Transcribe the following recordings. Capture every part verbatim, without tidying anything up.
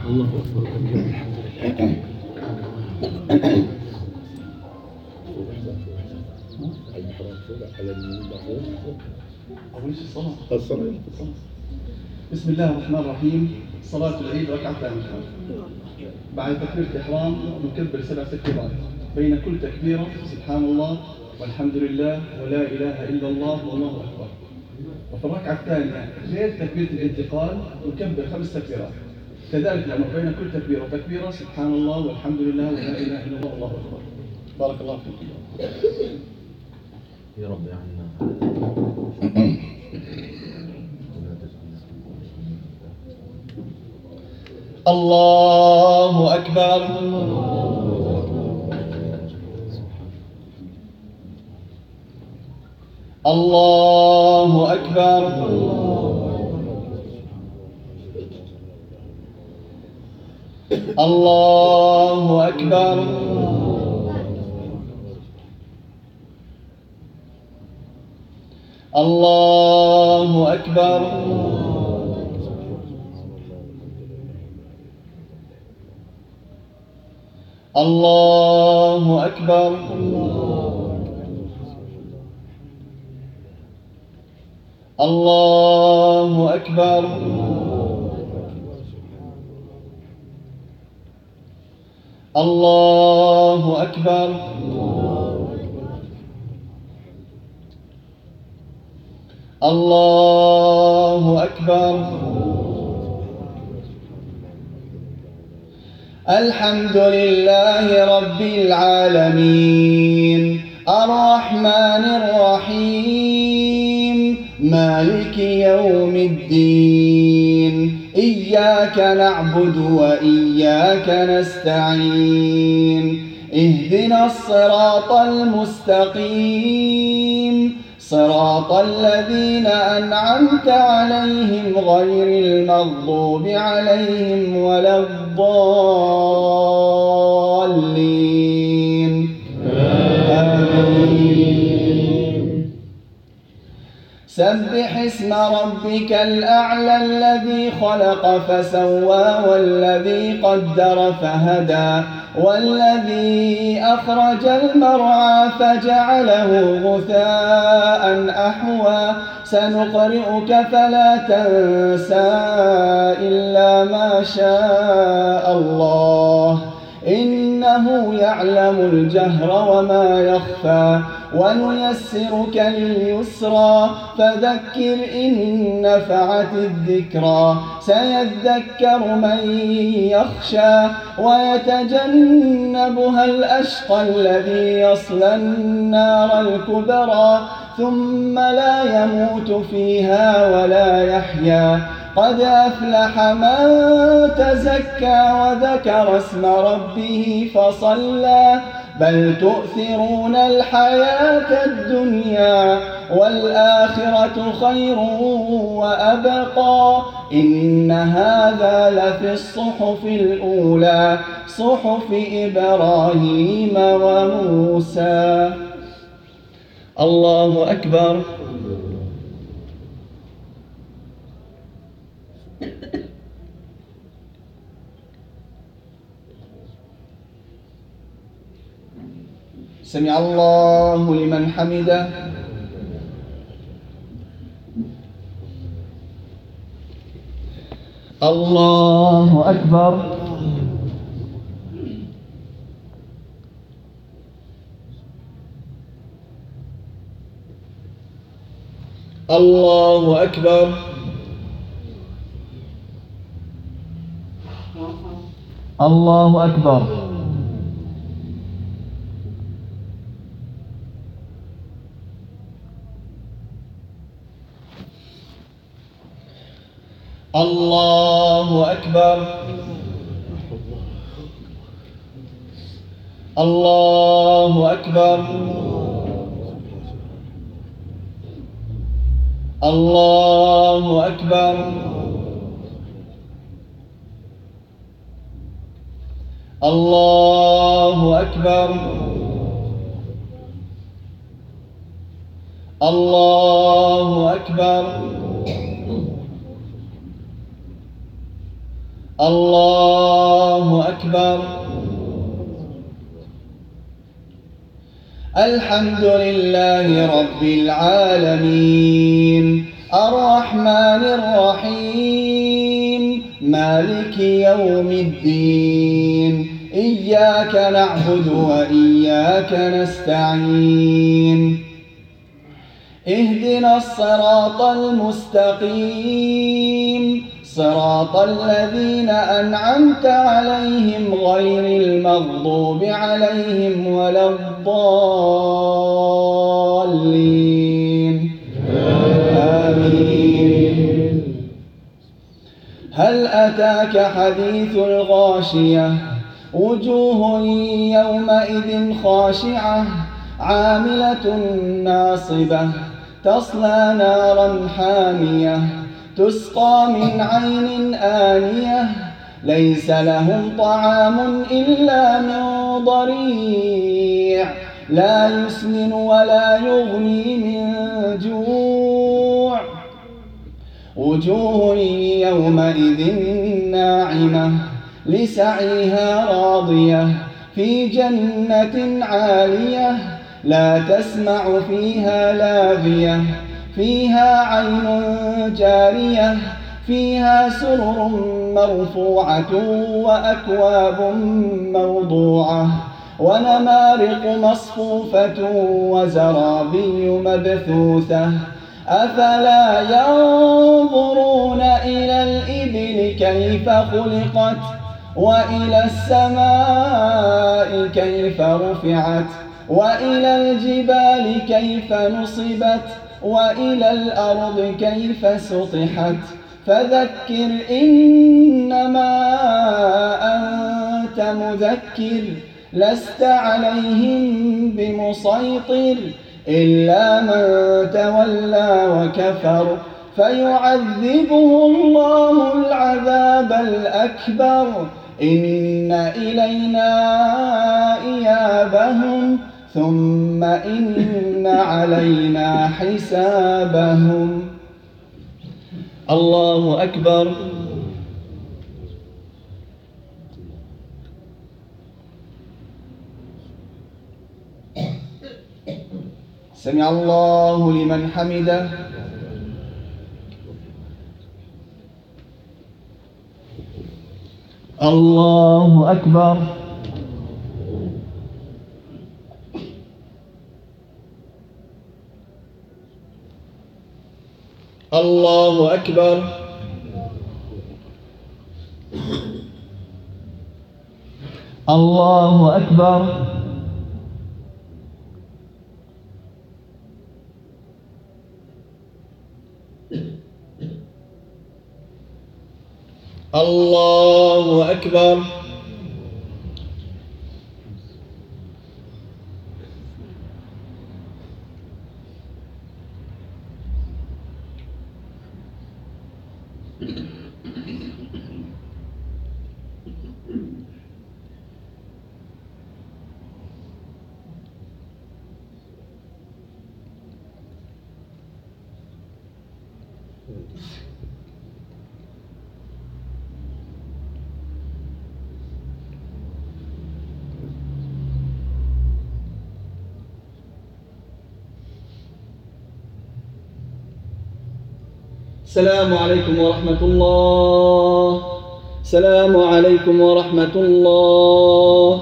الله أكبر كبيرا الحمد لله. أول شيء الصلاة. بسم الله الرحمن الرحيم. صلاة العيد ركعتان بعد تكبيرة الإحرام نكبر سبع تكبيرات، بين كل تكبيرة سبحان الله والحمد لله ولا إله إلا الله والله أكبر. وفي الركعة الثانية غير تكبيرة الانتقال نكبر خمس تكبيرات، كذلك الأمر بين كل تكبيرة وتكبيرة سبحان الله والحمد لله ولا إله إلا الله والله أكبر. بارك الله فيكم. يا رب يا عنا. الله أكبر. الله أكبر. الله أكبر. الله أكبر. الله أكبر. الله أكبر. الله أكبر. الله أكبر. الحمد لله رب العالمين الرحمن الرحيم مالك يوم الدين إياك نعبد وإياك نستعين اهدنا الصراط المستقيم صراط الذين أنعمت عليهم غير المغضوب عليهم ولا الضالين آمين. سبح اسم ربك الأعلى الذي خلق فسوى والذي قدر فهدى والذي أخرج المرعى فجعله غثاء أحوى سنقرئك فلا تنسى إلا ما شاء الله إنه يعلم الجهر وما يخفى ونيسرك لليسرى فذكر إن نفعت الذكرى سيذكر من يخشى ويتجنبها الأشقى الذي يصلى النار الكبرى ثم لا يموت فيها ولا يحيا قد أفلح من تزكى وذكر اسم ربه فصلى بل تؤثرون الحياة الدنيا والآخرة خير وأبقى إن هذا لفي الصحف الأولى صحف إبراهيم وموسى. الله أكبر. سمع الله لمن حمده. الله أكبر. الله أكبر. الله أكبر. الله أكبر. الله أكبر. الله أكبر. الله أكبر. الله أكبر. الله أكبر. الحمد لله رب العالمين الرحمن الرحيم مالك يوم الدين إياك نعبد وإياك نستعين اهدنا الصراط المستقيم صراط الذين أنعمت عليهم غير المغضوب عليهم ولا الضالين آمين. هل أتاك حديث الغاشية وجوه يومئذ خاشعة عاملة ناصبة تصلى نارا حامية تسقى من عين آنية ليس لهم طعام إلا من ضريع لا يسمن ولا يغني من جوع وجوه يومئذ ناعمة لسعيها راضية في جنة عالية لا تسمع فيها لاغية فيها عين جارية فيها سرر مرفوعة وأكواب موضوعة ونمارق مصفوفة وزرابي مبثوثة أفلا ينظرون إلى الإبل كيف خلقت وإلى السماء كيف رفعت وإلى الجبال كيف نصبت وإلى الأرض كيف سطحت فذكر إنما أنت مذكر لست عليهم بمسيطر إلا من تولى وكفر فيعذبه الله العذاب الأكبر إن إلينا إيابهم ثم إن علينا حسابهم. الله أكبر. سمع الله لمن حمده. الله أكبر. الله أكبر. الله أكبر. الله أكبر. السلام عليكم ورحمة الله. السلام عليكم ورحمة الله.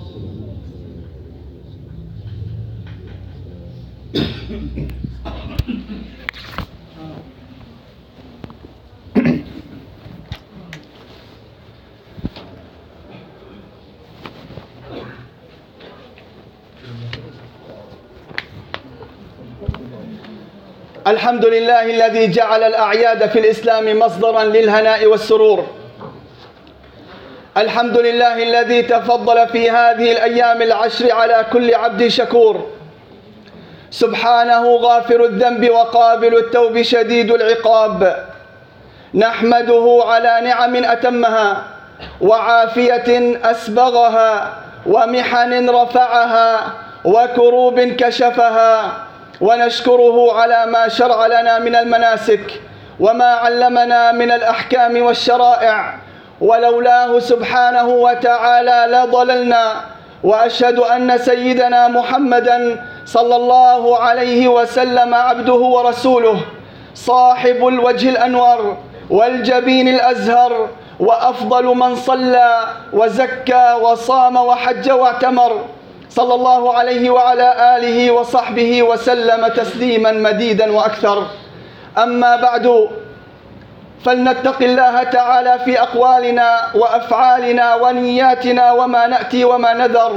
الحمد لله الذي جعل الأعياد في الإسلام مصدرا للهناء والسرور. الحمد لله الذي تفضل في هذه الأيام العشر على كل عبد شكور. سبحانه غافر الذنب وقابل التوب شديد العقاب. نحمده على نعم أتمها وعافية أسبغها ومحن رفعها وكروب كشفها، ونشكره على ما شرع لنا من المناسك وما علمنا من الأحكام والشرائع، ولولاه سبحانه وتعالى لضللنا. وأشهد أن سيدنا محمدًا صلى الله عليه وسلم عبده ورسوله، صاحب الوجه الأنور والجبين الأزهر، وأفضل من صلى وزكى وصام وحج واعتمر، صلى الله عليه وعلى آله وصحبه وسلم تسليما مديدا وأكثر. أما بعد، فلنتق الله تعالى في أقوالنا وأفعالنا ونياتنا وما نأتي وما نذر.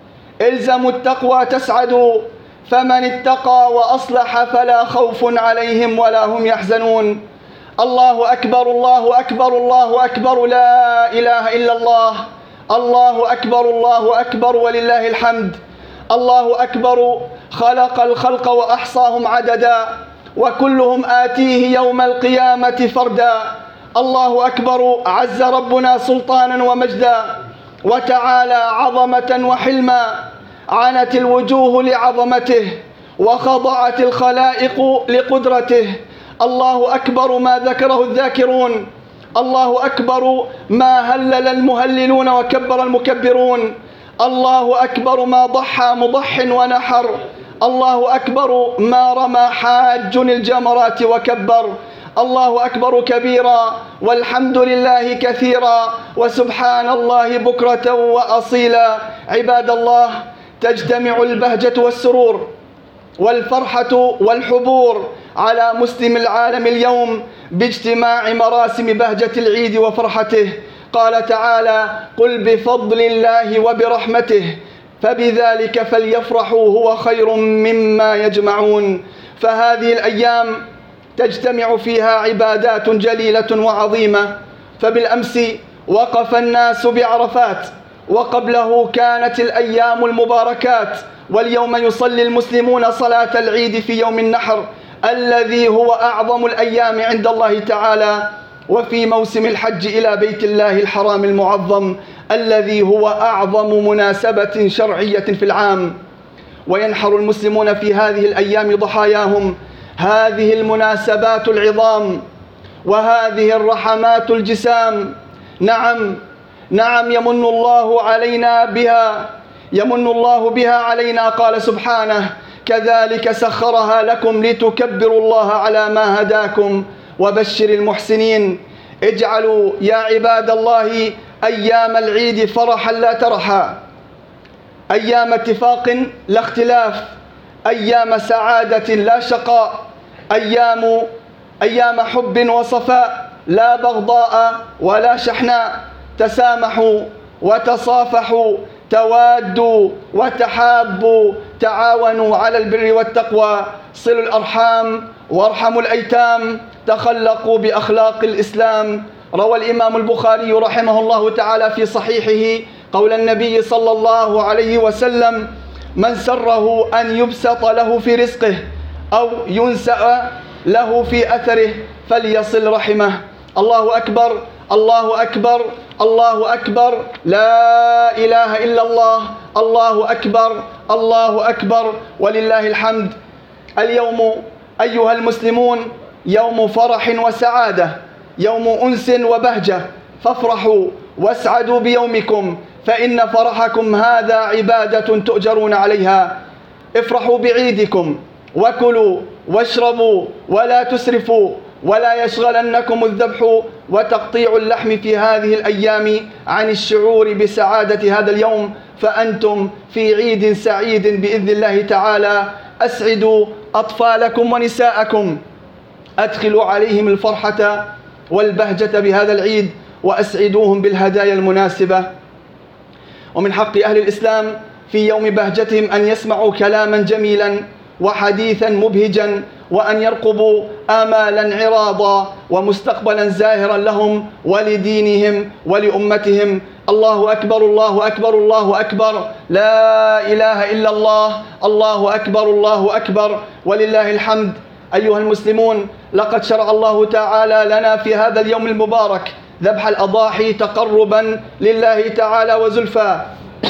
الزموا التقوى تسعدوا، فمن اتقى وأصلح فلا خوف عليهم ولا هم يحزنون. الله أكبر، الله أكبر، الله أكبر، لا إله إلا الله. الله أكبر، الله أكبر، ولله الحمد. الله أكبر، خلق الخلق وأحصاهم عددا، وكلهم آتيه يوم القيامة فردا. الله أكبر، عز ربنا سلطانا ومجدا، وتعالى عظمة وحلما. عنت الوجوه لعظمته، وخضعت الخلائق لقدرته. الله أكبر ما ذكره الذاكرون، الله أكبر ما هلل المهللون وكبر المكبرون. الله أكبر ما ضحى مضح ونحر. الله أكبر ما رمى حاج الجمرات وكبر. الله أكبر كبيرا، والحمد لله كثيرا، وسبحان الله بكرة وأصيلا. عباد الله، تجتمع البهجة والسرور والفرحة والحبور على مسلم العالم اليوم باجتماع مراسم بهجة العيد وفرحته. قال تعالى: قل بفضل الله وبرحمته فبذلك فليفرحوا هو خير مما يجمعون. فهذه الأيام تجتمع فيها عبادات جليلة وعظيمة. فبالأمس وقف الناس بعرفات، وقبله كانت الأيام المباركات، واليوم يصلي المسلمون صلاة العيد في يوم النحر الذي هو أعظم الأيام عند الله تعالى، وفي موسم الحج إلى بيت الله الحرام المعظم الذي هو أعظم مناسبة شرعية في العام. وينحر المسلمون في هذه الأيام ضحاياهم. هذه المناسبات العظام وهذه الرحمات الجسام، نعم نعم يمن الله علينا بها، يمن الله بها علينا. قال سبحانه: كذلك سخرها لكم لتكبروا الله على ما هداكم وبشر المحسنين. اجعلوا يا عباد الله أيام العيد فرحا لا ترحا، أيام اتفاق لا اختلاف، أيام سعادة لا شقاء، أيام أيام حب وصفاء لا بغضاء ولا شحناء. تسامحوا وتصافحوا، توادوا وتحابوا، تعاونوا على البر والتقوى، صلوا الأرحام وارحموا الأيتام، تخلقوا بأخلاق الإسلام. روى الإمام البخاري رحمه الله تعالى في صحيحه قول النبي صلى الله عليه وسلم: من سره أن يبسط له في رزقه أو ينسأ له في أثره فليصل رحمه. الله أكبر، الله أكبر، الله أكبر، لا إله إلا الله. الله أكبر، الله أكبر، ولله الحمد. اليوم أيها المسلمون يوم فرح وسعادة، يوم أنس وبهجة، فافرحوا واسعدوا بيومكم، فإن فرحكم هذا عبادة تؤجرون عليها. افرحوا بعيدكم، وكلوا واشربوا ولا تسرفوا، ولا يشغلنكم الذبح وتقطيع اللحم في هذه الأيام عن الشعور بسعادة هذا اليوم، فأنتم في عيد سعيد بإذن الله تعالى. أسعدوا أطفالكم ونساءكم، أدخلوا عليهم الفرحة والبهجة بهذا العيد، وأسعدوهم بالهدايا المناسبة. ومن حق أهل الإسلام في يوم بهجتهم أن يسمعوا كلاما جميلا وحديثا مبهجا، وأن يرقبوا آمالا عراضا ومستقبلا زاهرا لهم ولدينهم ولأمتهم. الله أكبر، الله أكبر، الله أكبر، لا إله إلا الله. الله أكبر، الله أكبر، ولله الحمد. أيها المسلمون، لقد شرع الله تعالى لنا في هذا اليوم المبارك ذبح الأضاحي تقربا لله تعالى وزلفى.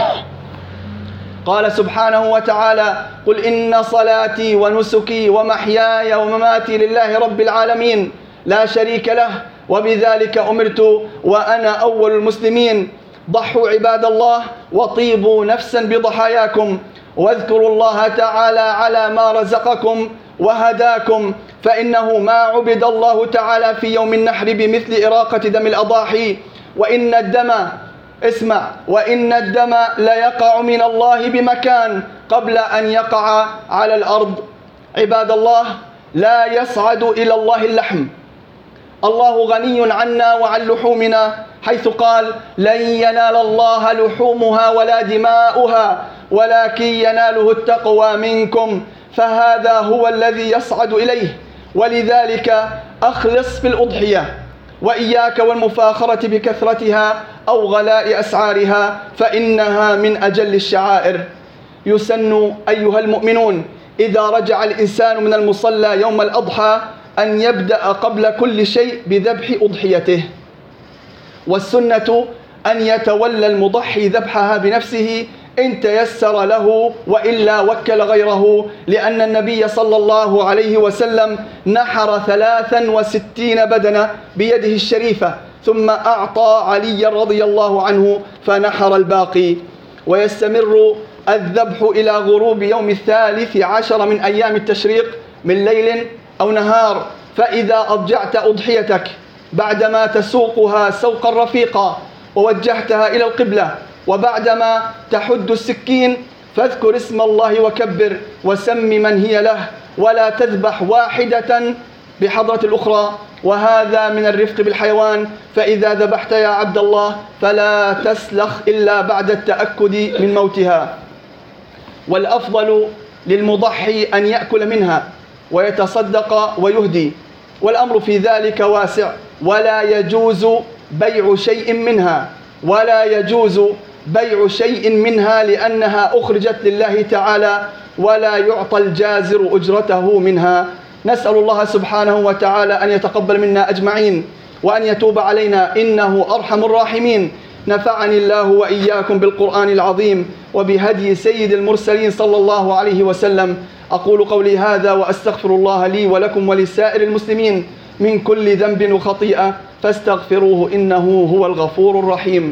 قال سبحانه وتعالى: قل إن صلاتي ونسكي ومحياي ومماتي لله رب العالمين لا شريك له وبذلك أمرت وأنا أول المسلمين. ضحوا عباد الله وطيبوا نفسا بضحاياكم، واذكروا الله تعالى على ما رزقكم وهداكم، فإنه ما عبد الله تعالى في يوم النحر بمثل إراقة دم الأضاحي، وإن الدم اسمع وإن الدم ليقع من الله بمكان قبل أن يقع على الأرض. عباد الله، لا يصعد إلى الله اللحم، الله غني عنا وعن لحومنا، حيث قال: لن ينال الله لحومها ولا دماؤها ولكن يناله التقوى منكم، فهذا هو الذي يصعد إليه. ولذلك أخلص في الأضحية، وإياك والمفاخرة بكثرتها أو غلاء أسعارها، فإنها من أجل الشعائر. يسن أيها المؤمنون إذا رجع الإنسان من المصلى يوم الأضحى أن يبدأ قبل كل شيء بذبح أضحيته، والسنة أن يتولى المضحي ذبحها بنفسه إن تيسر له، وإلا وكل غيره، لأن النبي صلى الله عليه وسلم نحر ثلاثا وستين بدنة بيده الشريفة، ثم أعطى علي رضي الله عنه فنحر الباقي. ويستمر الذبح إلى غروب يوم الثالث عشر من أيام التشريق من ليل أو نهار. فإذا أضجعت أضحيتك بعدما تسوقها سوقا رفيقا ووجهتها إلى القبلة، وبعدما تحد السكين فاذكر اسم الله وكبر وسم من هي له، ولا تذبح واحدة بحضرة الأخرى، وهذا من الرفق بالحيوان. فإذا ذبحت يا عبد الله فلا تسلخ إلا بعد التأكد من موتها. والأفضل للمضحي أن يأكل منها ويتصدق ويهدي، والأمر في ذلك واسع، ولا يجوز بيع شيء منها ولا يجوز بيع شيء منها لأنها أخرجت لله تعالى، ولا يعطى الجازر أجرته منها. نسأل الله سبحانه وتعالى أن يتقبل منا أجمعين وأن يتوب علينا إنه أرحم الراحمين. نفعني الله وإياكم بالقرآن العظيم وبهدي سيد المرسلين صلى الله عليه وسلم. أقول قولي هذا وأستغفر الله لي ولكم ولسائر المسلمين من كل ذنب وخطيئة، فاستغفروه إنه هو الغفور الرحيم.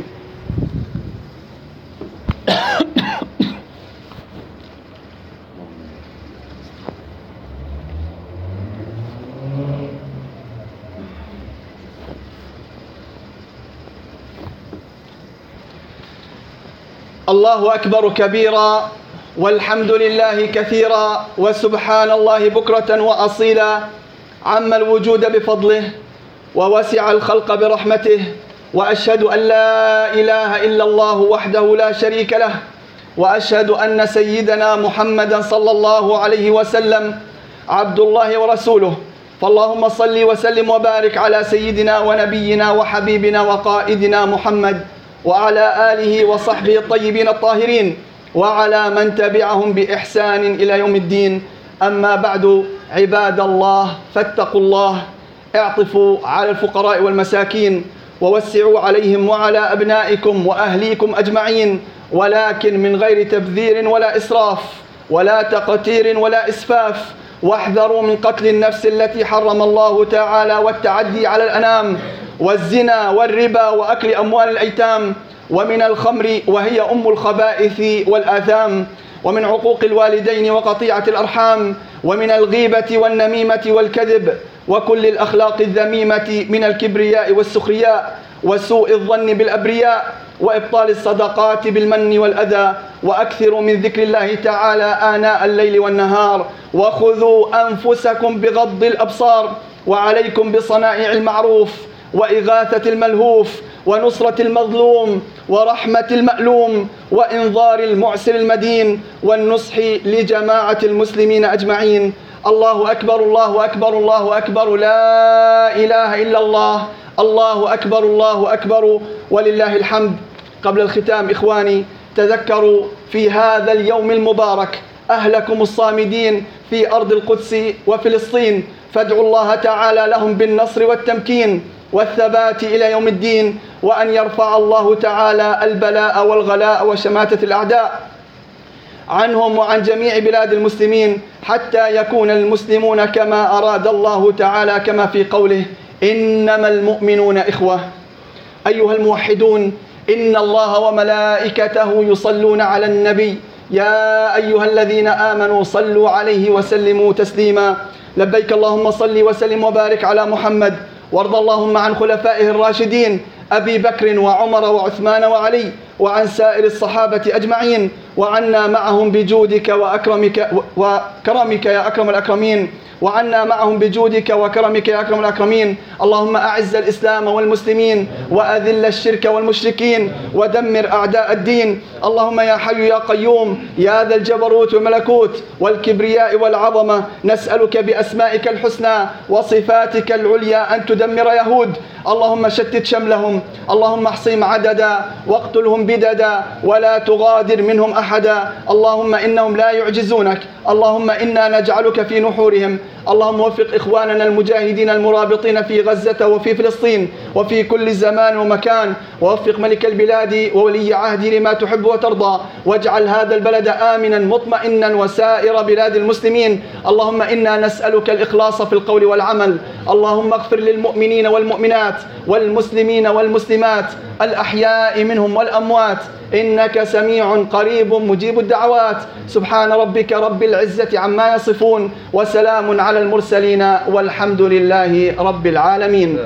الله أكبر كبيرا، والحمد لله كثيرا، وسبحان الله بكرة وأصيلا. عم الوجود بفضله ووسع الخلق برحمته، وأشهد أن لا إله إلا الله وحده لا شريك له، وأشهد أن سيدنا محمدا صلى الله عليه وسلم عبد الله ورسوله. فاللهم صل وسلم وبارك على سيدنا ونبينا وحبيبنا وقائدنا محمد وعلى آله وصحبه الطيبين الطاهرين، وعلى من تبعهم بإحسان إلى يوم الدين. أما بعد، عباد الله، فاتقوا الله، اعطفوا على الفقراء والمساكين، ووسعوا عليهم وعلى أبنائكم وأهليكم أجمعين، ولكن من غير تبذير ولا إسراف ولا تقتير ولا إسفاف. واحذروا من قتل النفس التي حرم الله تعالى، والتعدي على الأنام، والزنا والربا وأكل أموال الأيتام، ومن الخمر وهي أم الخبائث والآثام، ومن عقوق الوالدين وقطيعة الأرحام، ومن الغيبة والنميمة والكذب، وكل الأخلاق الذميمة من الكبرياء والسخرياء، وسوء الظن بالأبرياء، وإبطال الصدقات بالمن والأذى. وأكثروا من ذكر الله تعالى آناء الليل والنهار، وخذوا أنفسكم بغض الأبصار، وعليكم بصنائع المعروف، وإغاثة الملهوف، ونصرة المظلوم، ورحمة المألوم، وإنظار المعسر المدين، والنصح لجماعة المسلمين أجمعين. الله أكبر، الله أكبر، الله أكبر، لا إله إلا الله، الله أكبر، الله أكبر، ولله الحمد. قبل الختام إخواني، تذكروا في هذا اليوم المبارك أهلكم الصامدين في أرض القدس وفلسطين، فادعوا الله تعالى لهم بالنصر والتمكين والثبات إلى يوم الدين، وأن يرفع الله تعالى البلاء والغلاء وشماتة الأعداء عنهم وعن جميع بلاد المسلمين، حتى يكون المسلمون كما أراد الله تعالى، كما في قوله: إنما المؤمنون إخوة. أيها الموحدون، إن الله وملائكته يصلون على النبي، يا أيها الذين آمنوا صلوا عليه وسلموا تسليما. لبيك اللهم صل وسلم وبارك على محمد، وارض اللهم عن خلفائه الراشدين أبي بكر وعمر وعثمان وعلي، وعن سائر الصحابة أجمعين، وعنا معهم بجودك وأكرمك وكرمك يا أكرم الأكرمين، وعنا معهم بجودك وكرمك يا أكرم الأكرمين. اللهم أعز الإسلام والمسلمين، وأذل الشرك والمشركين، ودمر أعداء الدين. اللهم يا حي يا قيوم يا ذا الجبروت والملكوت والكبرياء والعظمة، نسألك بأسمائك الحسنى وصفاتك العليا أن تدمر يهود. اللهم شتت شملهم، اللهم احصهم عددا واقتلهم بددا، ولا تغادر منهم أحدا. اللهم إنهم لا يعجزونك، اللهم إنا نجعلك في نحورهم. اللهم وفق إخواننا المجاهدين المرابطين في غزة وفي فلسطين وفي كل زمان ومكان، ووفق ملك البلاد وولي عهده لما تحب وترضى، واجعل هذا البلد آمنا مطمئنا وسائر بلاد المسلمين. اللهم إنا نسألك الإخلاص في القول والعمل. اللهم اغفر للمؤمنين والمؤمنات والمسلمين والمسلمات الأحياء منهم والأموات، إنك سميع قريب مجيب الدعوات. سبحان ربك رب العزة عما يصفون، وسلام على المرسلين، والحمد لله رب العالمين.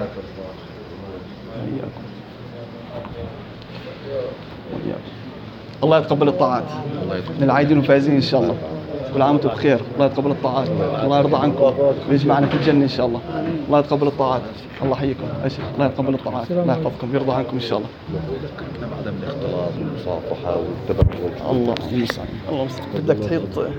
الله يتقبل الطاعات للعايدين والفائزين إن شاء الله. كل عام وانتم بخير. الله يتقبل الطاعات، الله يرضى عنكم ويجمعنا في الجنة إن شاء الله. الله يتقبل الطاعات. الله يحييكم. الله يتقبل الطاعات، الله يحفظكم ويرضى عنكم إن شاء الله. عدم الاختلاط والمصافحة والتبرج. الله المستعان. الله المستعان. بدك تحيط